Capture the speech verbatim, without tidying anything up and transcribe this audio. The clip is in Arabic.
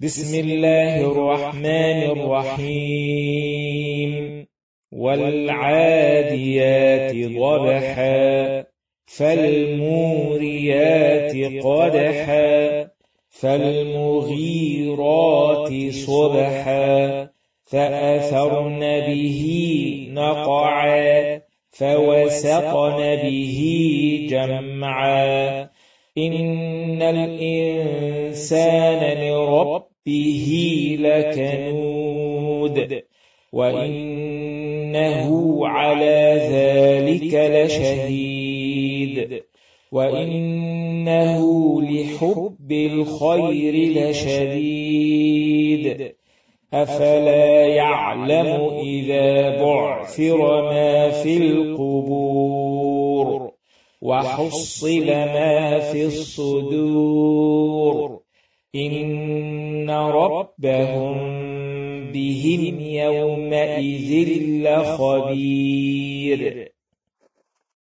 بسم الله الرحمن الرحيم. والعاديات ضبحا فالموريات قدحا فالمغيرات صبحا فأثرن به نقعا فوسطن به جمعا إن الإنسان لربه لكنود وإنه على ذلك لشهيد وإنه لحب الخير لشديد أفلا يعلم إذا بعثر ما في القبور وحصل ما في الصدور إن ربهم بهم يومئذ لخبير.